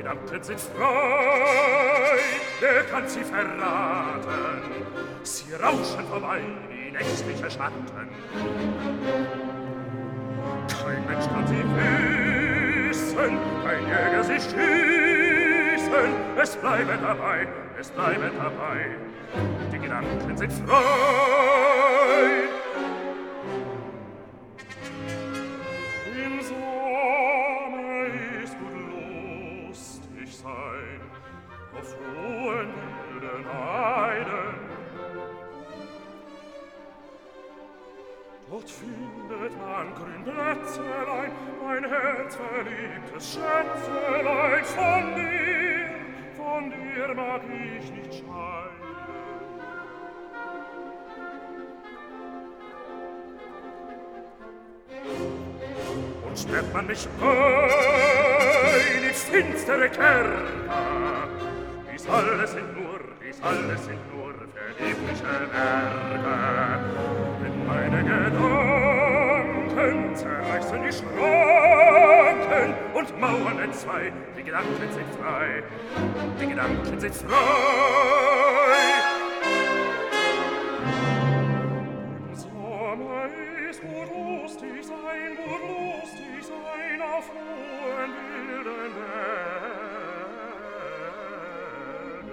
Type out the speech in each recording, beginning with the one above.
Gedanken sind frei, wer kann sie verraten? Sie rauschen vorbei wie nächtliche Schatten. Kein Mensch kann sie wissen, kein Jäger sie schießen. Es bleibe dabei, es bleibe dabei. Die Gedanken sind frei. Im Sommer ist gut lustig sein, auf hohen wilden Heiden. Dort findet man grün Plätzelein, mein Herz verliebtes Schätzelein. Von dir mag ich nicht scheiden. Und sperrt man mich ein in finstere Kerker, dies alles sind nur vergebliche Werke. Denn meine Gedanken zerreißen die Schranken und Mauern entzwei. Die Gedanken sind frei, die Gedanken sind frei. Im Sommer ist gut lustig sein auf hohen wilden Bergen.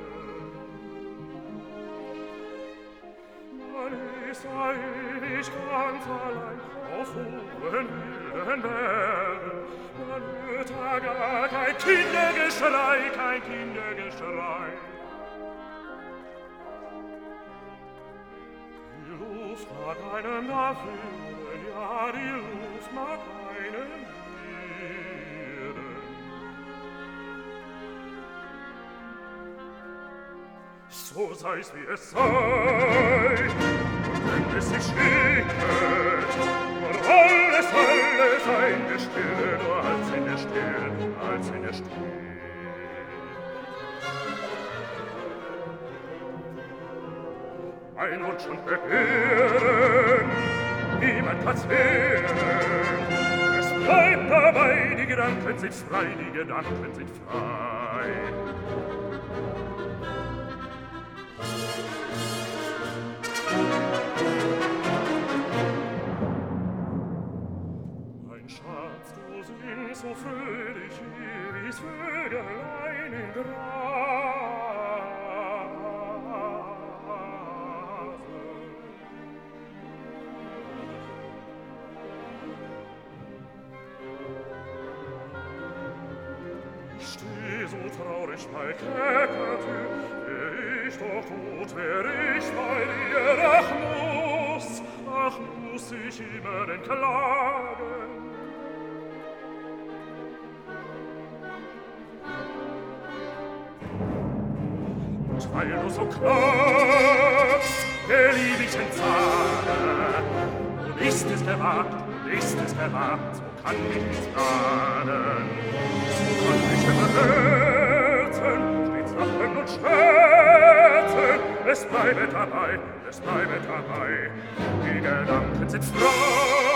Man ist ewig ganz allein auf hohen wilden Bergen. Man hört gar kein Kindergeschrei, kein Kindergeschrei. Die Luft mag einem da finden, ja, die Luft mag einem wehren. So sei's wie es sei, und wenn es sich schickt, nur alles in der Stille, nur als in der Stille, als in der Stille. Ein Wunsch und Begehren, niemand kann's wehren. Es bleibt dabei, die Gedanken sind frei, die Gedanken sind frei. Mein Schatz, du singst so fröhlich hier, wie's Vögelein im Grase. Ich steh so traurig bei Kerkertür, wär ich doch tot, wär ich bei dir. Ach, muss ich immer denn klagen? Und weil du so klagst, der lieb ich entsage. Und ist es gewagt, so kann ich nichts ahnen. So kann ich im Herzen stets lachen und schwärzen. Es bleibe dabei, die Gedanken sind frei.